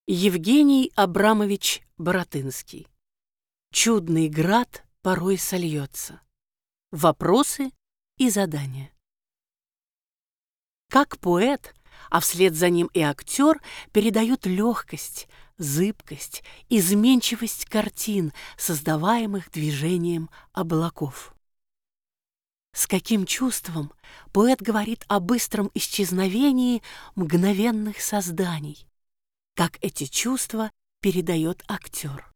Евгений Абрамович Баратынский. Чудный град порой сольется. Вопросы и задания. Как поэт, а вслед за ним и актер, передают легкость, зыбкость, изменчивость картин, создаваемых движением облаков. С каким чувством поэт говорит о быстром исчезновении мгновенных созданий, как эти чувства передает актер.